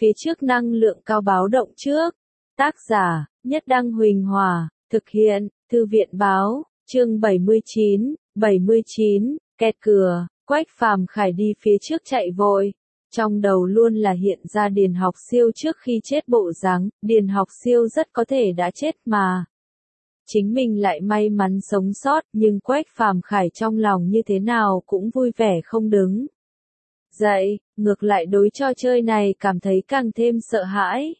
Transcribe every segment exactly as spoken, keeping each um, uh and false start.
phía trước năng lượng cao báo động trước. Tác giả, Nhất Đăng Huỳnh Hòa, thực hiện, Thư viện Báo, chương bảy mươi chín, bảy mươi chín, kẹt cửa, Quách Phàm Khải đi phía trước chạy vội. Trong đầu luôn là hiện ra Điền Học Siêu trước khi chết bộ dáng, Điền Học Siêu rất có thể đã chết mà. Chính mình lại may mắn sống sót, nhưng Quách Phàm Khải trong lòng như thế nào cũng vui vẻ không đứng dậy, ngược lại đối trò chơi này cảm thấy càng thêm sợ hãi.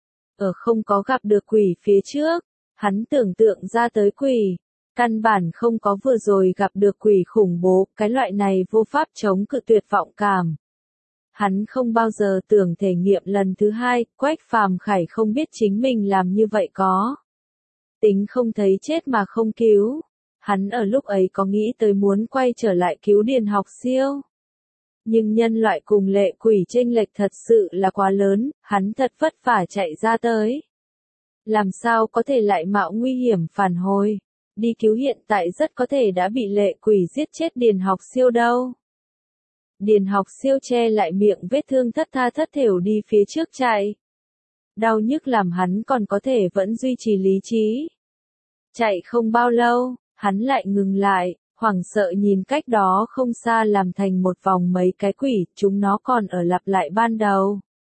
Ở không có gặp được quỷ phía trước, hắn tưởng tượng ra tới quỷ, căn bản không có vừa rồi gặp được quỷ khủng bố, cái loại này vô pháp chống cự tuyệt vọng cảm. Hắn không bao giờ tưởng thể nghiệm lần thứ hai, Quách Phàm Khải không biết chính mình làm như vậy có tính không thấy chết mà không cứu. Hắn ở lúc ấy có nghĩ tới muốn quay trở lại cứu Điền Học Siêu. Nhưng nhân loại cùng lệ quỷ chênh lệch thật sự là quá lớn, hắn thật vất vả chạy ra tới. Làm sao có thể lại mạo nguy hiểm phản hồi, đi cứu hiện tại rất có thể đã bị lệ quỷ giết chết Điền Học Siêu đâu. Điền Học Siêu che lại miệng vết thương thất tha thất thểu đi phía trước chạy. Đau nhức làm hắn còn có thể vẫn duy trì lý trí. Chạy không bao lâu, hắn lại ngừng lại, hoảng sợ nhìn cách đó không xa làm thành một vòng mấy cái quỷ, chúng nó còn ở lặp lại ban đầu.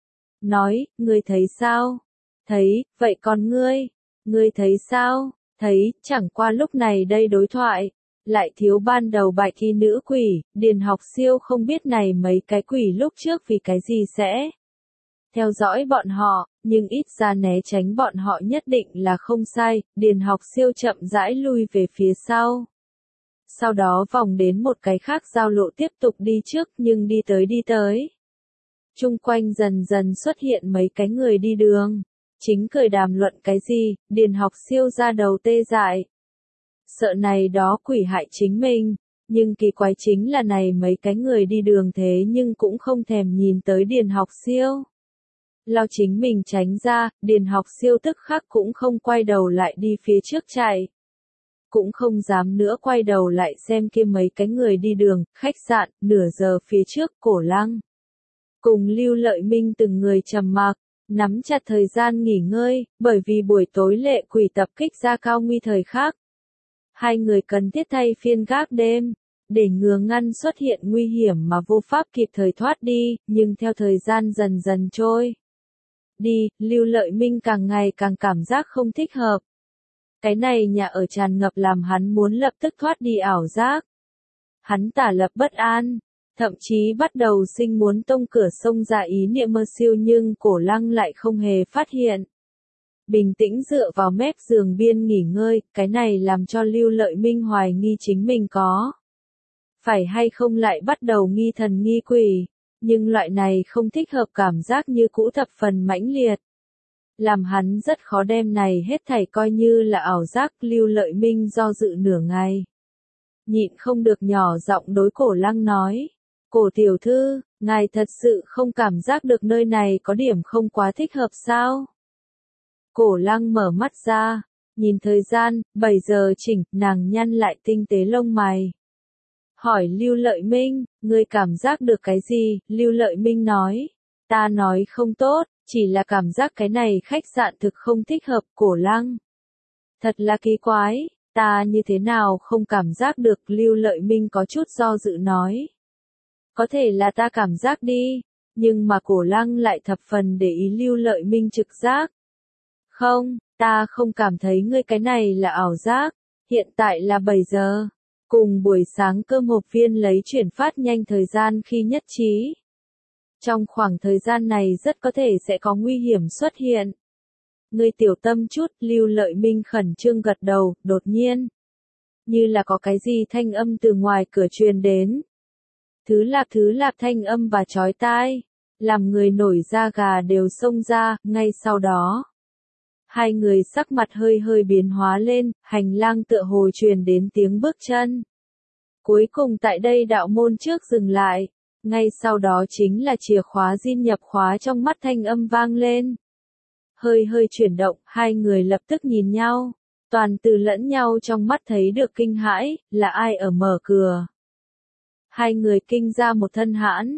Nói, ngươi thấy sao? Thấy, vậy còn ngươi? Ngươi thấy sao? Thấy, chẳng qua lúc này đây đối thoại, lại thiếu ban đầu bạch y nữ quỷ, Điền Học Siêu không biết này mấy cái quỷ lúc trước vì cái gì sẽ theo dõi bọn họ, nhưng ít ra né tránh bọn họ nhất định là không sai, Điền Học Siêu chậm rãi lui về phía sau. Sau đó vòng đến một cái khác giao lộ tiếp tục đi trước nhưng đi tới đi tới. Trung quanh dần dần xuất hiện mấy cái người đi đường. Chính cười đàm luận cái gì, Điền Học Siêu ra đầu tê dại. Sợ này đó quỷ hại chính mình, nhưng kỳ quái chính là này mấy cái người đi đường thế nhưng cũng không thèm nhìn tới Điền Học Siêu. Lao chính mình tránh ra, Điền Học Siêu tức khắc cũng không quay đầu lại đi phía trước chạy. Cũng không dám nữa quay đầu lại xem kia mấy cái người đi đường, khách sạn, nửa giờ phía trước, Cổ Lăng. Cùng Lưu Lợi Minh từng người trầm mặc, nắm chặt thời gian nghỉ ngơi, bởi vì buổi tối lệ quỷ tập kích ra cao nguy thời khắc. Hai người cần thiết thay phiên gác đêm, để ngừa ngăn xuất hiện nguy hiểm mà vô pháp kịp thời thoát đi, nhưng theo thời gian dần dần trôi đi, Lưu Lợi Minh càng ngày càng cảm giác không thích hợp. Cái này nhà ở tràn ngập làm hắn muốn lập tức thoát đi ảo giác. Hắn tả lập bất an, thậm chí bắt đầu sinh muốn tông cửa sông ra ý niệm mơ siêu nhưng Cổ Lăng lại không hề phát hiện. Bình tĩnh dựa vào mép giường biên nghỉ ngơi, cái này làm cho Lưu Lợi Minh hoài nghi chính mình có phải hay không lại bắt đầu nghi thần nghi quỷ, nhưng loại này không thích hợp cảm giác như cũ thập phần mãnh liệt. Làm hắn rất khó đem này hết thảy coi như là ảo giác. Lưu Lợi Minh do dự nửa ngày. Nhịn không được nhỏ giọng đối Cổ Lăng nói. Cổ tiểu thư, ngài thật sự không cảm giác được nơi này có điểm không quá thích hợp sao? Cổ Lăng mở mắt ra, nhìn thời gian, bảy giờ chỉnh, nàng nhăn lại tinh tế lông mày. Hỏi Lưu Lợi Minh, ngươi cảm giác được cái gì? Lưu Lợi Minh nói. Ta nói không tốt. Chỉ là cảm giác cái này khách sạn thực không thích hợp. Cổ Lăng. Thật là kỳ quái, ta như thế nào không cảm giác được. Lưu Lợi Minh có chút do dự nói. Có thể là ta cảm giác đi, nhưng mà Cổ Lăng lại thập phần để ý Lưu Lợi Minh trực giác. Không, ta không cảm thấy ngươi cái này là ảo giác, hiện tại là bảy giờ, cùng buổi sáng cơm hộp viên lấy chuyển phát nhanh thời gian khi nhất trí. Trong khoảng thời gian này rất có thể sẽ có nguy hiểm xuất hiện. Ngươi tiểu tâm chút, Lưu Lợi Minh khẩn trương gật đầu, đột nhiên. Như là có cái gì thanh âm từ ngoài cửa truyền đến. Thứ lạp thứ lạp thanh âm và chói tai, làm người nổi da gà đều xông ra, ngay sau đó. Hai người sắc mặt hơi hơi biến hóa lên, hành lang tựa hồ truyền đến tiếng bước chân. Cuối cùng tại đây đạo môn trước dừng lại. Ngay sau đó chính là chìa khóa zin nhập khóa trong mắt thanh âm vang lên. Hơi hơi chuyển động, hai người lập tức nhìn nhau. Toàn từ lẫn nhau trong mắt thấy được kinh hãi, là ai ở mở cửa. Hai người kinh ra một thân hãn.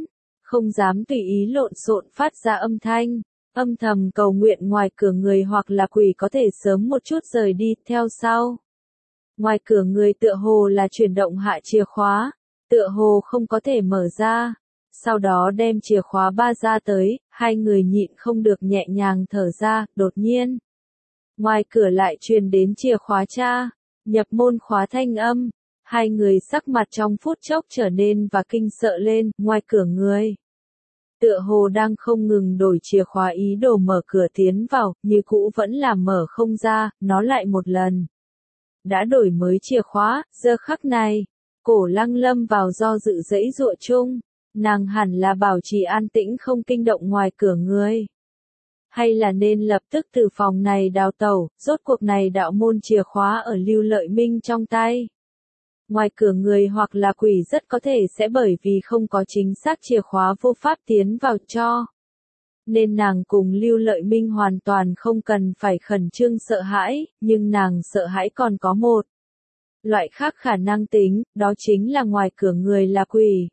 không dám tùy ý lộn xộn phát ra âm thanh, âm thầm cầu nguyện ngoài cửa người hoặc là quỷ có thể sớm một chút rời đi, theo sau. Ngoài cửa người tựa hồ là chuyển động hạ chìa khóa, tựa hồ không có thể mở ra, sau đó đem chìa khóa ba ra tới, hai người nhịn không được nhẹ nhàng thở ra, đột nhiên. Ngoài cửa lại truyền đến chìa khóa cha, nhập môn khóa thanh âm, hai người sắc mặt trong phút chốc trở nên và kinh sợ lên, ngoài cửa người. Tựa hồ đang không ngừng đổi chìa khóa ý đồ mở cửa tiến vào, như cũ vẫn là mở không ra, nó lại một lần. Đã đổi mới chìa khóa, giờ khắc này, Cổ Lăng lâm vào do dự dãy dụa chung, nàng hẳn là bảo trì an tĩnh không kinh động ngoài cửa người. Hay là nên lập tức từ phòng này đào tẩu, rốt cuộc này đạo môn chìa khóa ở Lưu Lợi Minh trong tay. Ngoài cửa người hoặc là quỷ rất có thể sẽ bởi vì không có chính xác chìa khóa vô pháp tiến vào cho. Nên nàng cùng Lưu Lợi Minh hoàn toàn không cần phải khẩn trương sợ hãi, nhưng nàng sợ hãi còn có một loại khác khả năng tính, đó chính là ngoài cửa người là quỷ.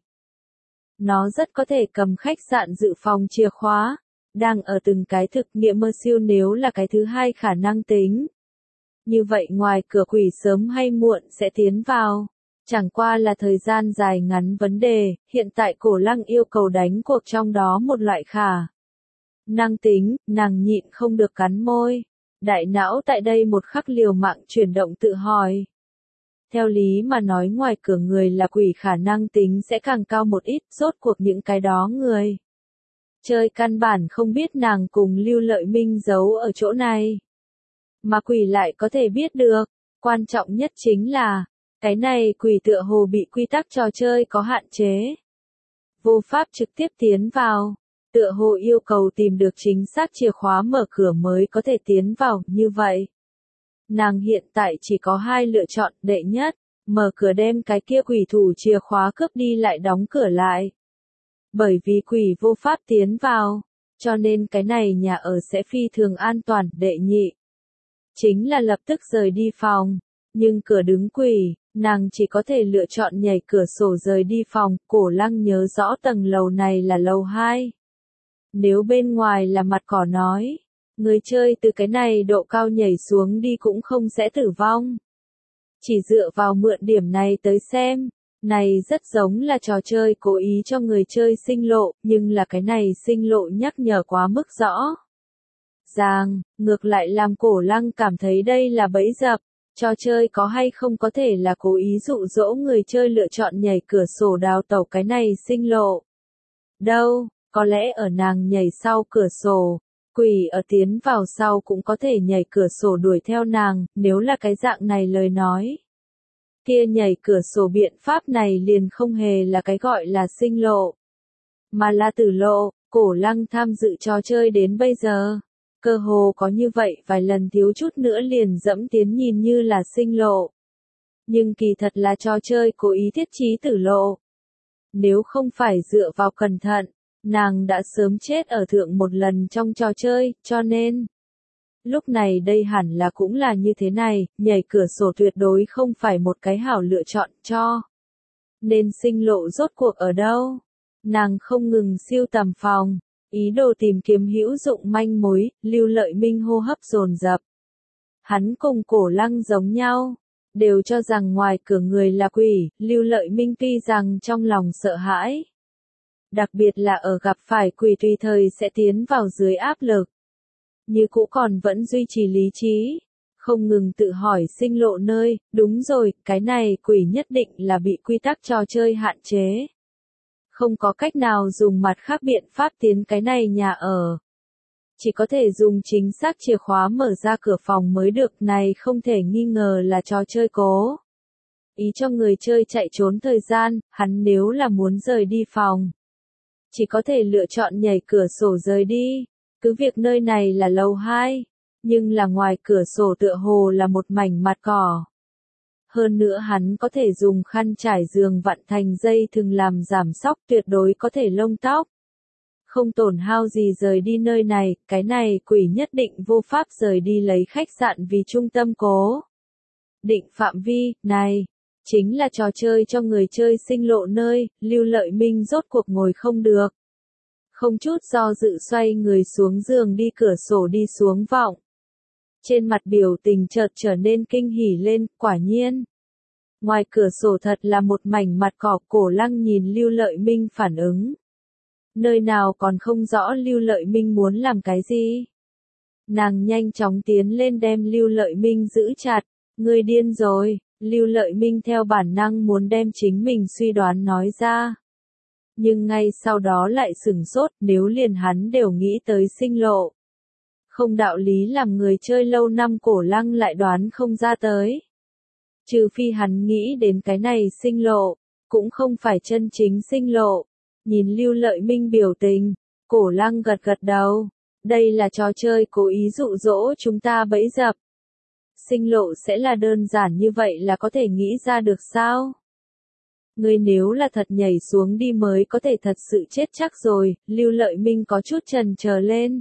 Nó rất có thể cầm khách sạn dự phòng chìa khóa, đang ở từng cái thực nghiệm mơ siêu nếu là cái thứ hai khả năng tính. Như vậy ngoài cửa quỷ sớm hay muộn sẽ tiến vào. Chẳng qua là thời gian dài ngắn vấn đề, hiện tại Cổ Lăng yêu cầu đánh cuộc trong đó một loại khả năng tính, nàng nhịn không được cắn môi. Đại não tại đây một khắc liều mạng chuyển động tự hỏi. Theo lý mà nói ngoài cửa người là quỷ khả năng tính sẽ càng cao một ít, rốt cuộc những cái đó người. Chơi căn bản không biết nàng cùng Lưu Lợi Minh giấu ở chỗ này. Mà quỷ lại có thể biết được, quan trọng nhất chính là, cái này quỷ tựa hồ bị quy tắc trò chơi có hạn chế. Vô pháp trực tiếp tiến vào, tựa hồ yêu cầu tìm được chính xác chìa khóa mở cửa mới có thể tiến vào, như vậy. Nàng hiện tại chỉ có hai lựa chọn, đệ nhất, mở cửa đem cái kia quỷ thủ chìa khóa cướp đi lại đóng cửa lại. Bởi vì quỷ vô pháp tiến vào, cho nên cái này nhà ở sẽ phi thường an toàn, đệ nhị. Chính là lập tức rời đi phòng, nhưng cửa đứng quỷ, nàng chỉ có thể lựa chọn nhảy cửa sổ rời đi phòng, Cổ Lăng nhớ rõ tầng lầu này là lầu hai. Nếu bên ngoài là mặt cỏ nói, người chơi từ cái này độ cao nhảy xuống đi cũng không sẽ tử vong. Chỉ dựa vào mượn điểm này tới xem, này rất giống là trò chơi cố ý cho người chơi sinh lộ, nhưng là cái này sinh lộ nhắc nhở quá mức rõ. Ràng, ngược lại làm Cổ Lăng cảm thấy đây là bẫy dập, trò chơi có hay không có thể là cố ý dụ dỗ người chơi lựa chọn nhảy cửa sổ đào tẩu cái này sinh lộ. Đâu, có lẽ ở nàng nhảy sau cửa sổ, quỷ ở tiến vào sau cũng có thể nhảy cửa sổ đuổi theo nàng, nếu là cái dạng này lời nói. Kia nhảy cửa sổ biện pháp này liền không hề là cái gọi là sinh lộ, mà là tử lộ. Cổ Lăng tham dự trò chơi đến bây giờ, cơ hồ có như vậy vài lần thiếu chút nữa liền dẫm tiến nhìn như là sinh lộ. Nhưng kỳ thật là trò chơi cố ý thiết trí tử lộ. Nếu không phải dựa vào cẩn thận, nàng đã sớm chết ở thượng một lần trong trò chơi, cho nên lúc này đây hẳn là cũng là như thế này, nhảy cửa sổ tuyệt đối không phải một cái hảo lựa chọn cho. Nên sinh lộ rốt cuộc ở đâu? Nàng không ngừng siêu tầm phòng, ý đồ tìm kiếm hữu dụng manh mối, Lưu Lợi Minh hô hấp dồn dập. Hắn cùng Cổ Lăng giống nhau, đều cho rằng ngoài cửa người là quỷ, Lưu Lợi Minh tuy rằng trong lòng sợ hãi. Đặc biệt là ở gặp phải quỷ tùy thời sẽ tiến vào dưới áp lực. Như cũ còn vẫn duy trì lý trí, không ngừng tự hỏi sinh lộ nơi, đúng rồi, cái này quỷ nhất định là bị quy tắc trò chơi hạn chế. Không có cách nào dùng mặt khác biện pháp tiến cái này nhà ở. Chỉ có thể dùng chính xác chìa khóa mở ra cửa phòng mới được, này không thể nghi ngờ là trò chơi cố ý cho người chơi chạy trốn thời gian, hắn nếu là muốn rời đi phòng, chỉ có thể lựa chọn nhảy cửa sổ rời đi. Cứ việc nơi này là lầu hai, nhưng là ngoài cửa sổ tựa hồ là một mảnh mặt cỏ. Hơn nữa hắn có thể dùng khăn trải giường vặn thành dây thừng làm giảm sóc, tuyệt đối có thể lông tóc. Không tổn hao gì rời đi nơi này, cái này quỷ nhất định vô pháp rời đi lấy khách sạn vì trung tâm cố định phạm vi, này chính là trò chơi cho người chơi sinh lộ nơi, Lưu Lợi Minh rốt cuộc ngồi không được. Không chút do dự xoay người xuống giường đi cửa sổ đi xuống vọng. Trên mặt biểu tình chợt trở nên kinh hỉ lên, quả nhiên. Ngoài cửa sổ thật là một mảnh mặt cỏ. Cổ Lăng nhìn Lưu Lợi Minh phản ứng. Nơi nào còn không rõ Lưu Lợi Minh muốn làm cái gì. Nàng nhanh chóng tiến lên đem Lưu Lợi Minh giữ chặt. Ngươi điên rồi. Lưu Lợi Minh theo bản năng muốn đem chính mình suy đoán nói ra. Nhưng ngay sau đó lại sửng sốt, nếu liền hắn đều nghĩ tới sinh lộ. Không đạo lý làm người chơi lâu năm Cổ Lăng lại đoán không ra tới. Trừ phi hắn nghĩ đến cái này sinh lộ, cũng không phải chân chính sinh lộ. Nhìn Lưu Lợi Minh biểu tình, Cổ Lăng gật gật đầu. Đây là trò chơi cố ý dụ dỗ chúng ta bẫy dập. Sinh lộ sẽ là đơn giản như vậy là có thể nghĩ ra được sao? Ngươi nếu là thật nhảy xuống đi mới có thể thật sự chết chắc rồi. Lưu Lợi Minh có chút chần chờ lên.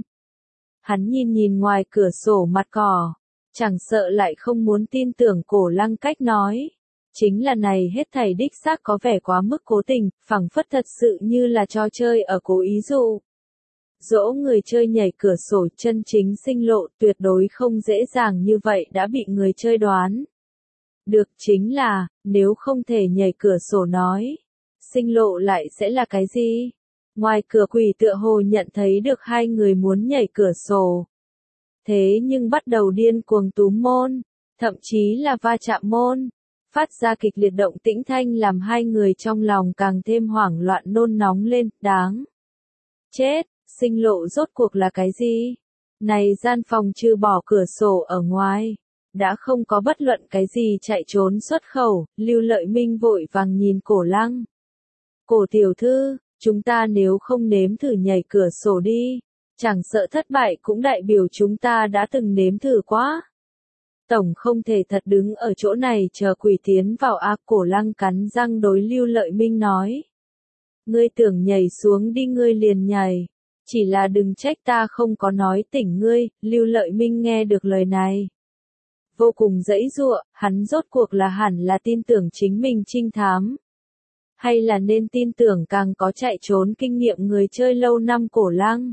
Hắn nhìn nhìn ngoài cửa sổ mặt cỏ. Chẳng sợ lại không muốn tin tưởng Cổ Lăng cách nói. Chính là này hết thảy đích xác có vẻ quá mức cố tình, phảng phất thật sự như là trò chơi ở cố ý dụ. Dỗ người chơi nhảy cửa sổ, chân chính sinh lộ tuyệt đối không dễ dàng như vậy đã bị người chơi đoán. Được, chính là, nếu không thể nhảy cửa sổ nói, sinh lộ lại sẽ là cái gì? Ngoài cửa quỷ tựa hồ nhận thấy được hai người muốn nhảy cửa sổ. Thế nhưng bắt đầu điên cuồng túm môn, thậm chí là va chạm môn, phát ra kịch liệt động tĩnh thanh làm hai người trong lòng càng thêm hoảng loạn nôn nóng lên, đáng chết, sinh lộ rốt cuộc là cái gì? Này gian phòng trừ bỏ cửa sổ ở ngoài, đã không có bất luận cái gì chạy trốn xuất khẩu. Lưu Lợi Minh vội vàng nhìn Cổ Lăng. Cổ tiểu thư, chúng ta nếu không nếm thử nhảy cửa sổ đi, chẳng sợ thất bại cũng đại biểu chúng ta đã từng nếm thử quá. Tổng không thể thật đứng ở chỗ này chờ quỷ tiến vào a. Cổ Lăng cắn răng đối Lưu Lợi Minh nói. Ngươi tưởng nhảy xuống đi ngươi liền nhảy. Chỉ là đừng trách ta không có nói tỉnh ngươi. Lưu Lợi Minh nghe được lời này. Vô cùng dãy giụa, hắn rốt cuộc là hẳn là tin tưởng chính mình trinh thám. Hay là nên tin tưởng càng có chạy trốn kinh nghiệm người chơi lâu năm Cổ Lăng.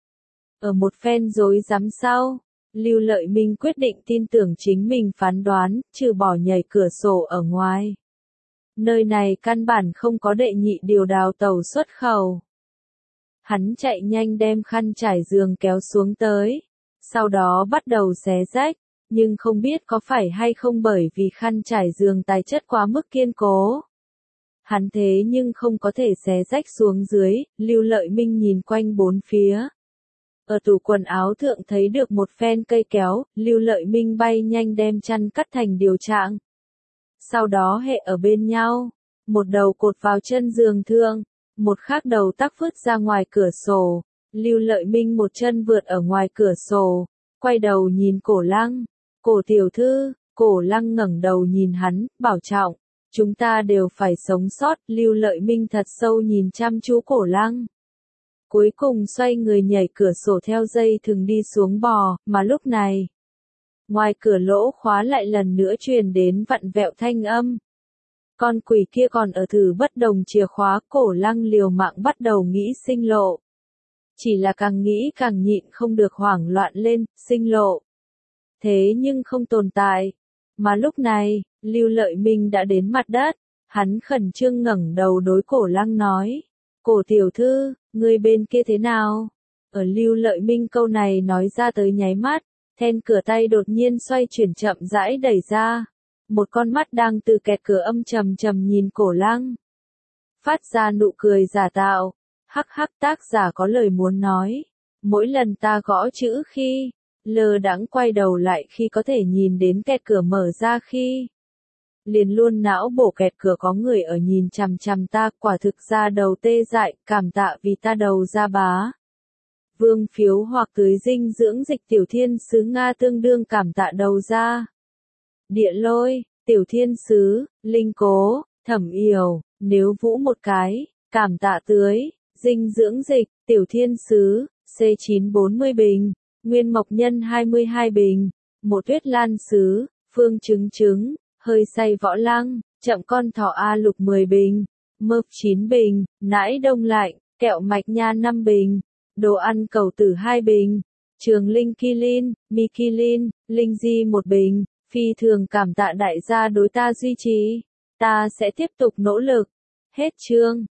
Ở một phen rối rắm sau, Lưu Lợi Minh quyết định tin tưởng chính mình phán đoán, trừ bỏ nhảy cửa sổ ở ngoài. Nơi này căn bản không có đệ nhị điều đào tàu xuất khẩu. Hắn chạy nhanh đem khăn trải giường kéo xuống tới, sau đó bắt đầu xé rách, nhưng không biết có phải hay không bởi vì khăn trải giường tài chất quá mức kiên cố. Hắn thế nhưng không có thể xé rách xuống dưới. Lưu Lợi Minh nhìn quanh bốn phía. Ở tủ quần áo thượng thấy được một phen cây kéo, Lưu Lợi Minh bay nhanh đem chăn cắt thành điều trạng. Sau đó hệ ở bên nhau, một đầu cột vào chân giường thượng, một khác đầu tắc vứt ra ngoài cửa sổ. Lưu Lợi Minh một chân vượt ở ngoài cửa sổ, quay đầu nhìn Cổ Lăng. Cổ tiểu thư. Cổ Lăng ngẩng đầu nhìn hắn, bảo trọng. Chúng ta đều phải sống sót. Lưu Lợi Minh thật sâu nhìn chăm chú Cổ Lăng. Cuối cùng xoay người nhảy cửa sổ theo dây thừng đi xuống bò, mà lúc này, ngoài cửa lỗ khóa lại lần nữa truyền đến vặn vẹo thanh âm. Con quỷ kia còn ở thử bất đồng chìa khóa. Cổ Lăng liều mạng bắt đầu nghĩ sinh lộ. Chỉ là càng nghĩ càng nhịn không được hoảng loạn lên, sinh lộ. Thế nhưng không tồn tại. Mà lúc này, Lưu Lợi Minh đã đến mặt đất, hắn khẩn trương ngẩng đầu đối Cổ Lăng nói. Cổ tiểu thư, người bên kia thế nào? Ở Lưu Lợi Minh câu này nói ra tới nháy mắt, then cửa tay đột nhiên xoay chuyển chậm rãi đẩy ra. Một con mắt đang từ kẹt cửa âm trầm trầm nhìn Cổ Lăng. Phát ra nụ cười giả tạo. Hắc hắc, tác giả có lời muốn nói. Mỗi lần ta gõ chữ khi, lơ đãng quay đầu lại khi có thể nhìn đến kẹt cửa mở ra khi. Liền luôn não bổ kẹt cửa có người ở nhìn chằm chằm ta, quả thực ra đầu tê dại, cảm tạ vì ta đầu ra bá. Vương phiếu hoặc tưới dinh dưỡng dịch tiểu thiên sứ Nga tương đương cảm tạ đầu ra. Địa lôi, tiểu thiên sứ, linh cố, thẩm yểu, nếu vũ một cái, cảm tạ tưới, dinh dưỡng dịch, tiểu thiên sứ, C chín bốn mươi bình, nguyên mộc nhân hai mươi hai bình, một tuyết lan sứ, phương trứng trứng, hơi say võ lăng, chậm con thỏ A lục mười bình, mớp chín bình, nãi đông lạnh, kẹo mạch nha năm bình, đồ ăn cầu tử hai bình, trường Linh Kilin, Mikilin, Linh Di một bình, phi thường cảm tạ đại gia đối ta duy trì, ta sẽ tiếp tục nỗ lực. Hết chương.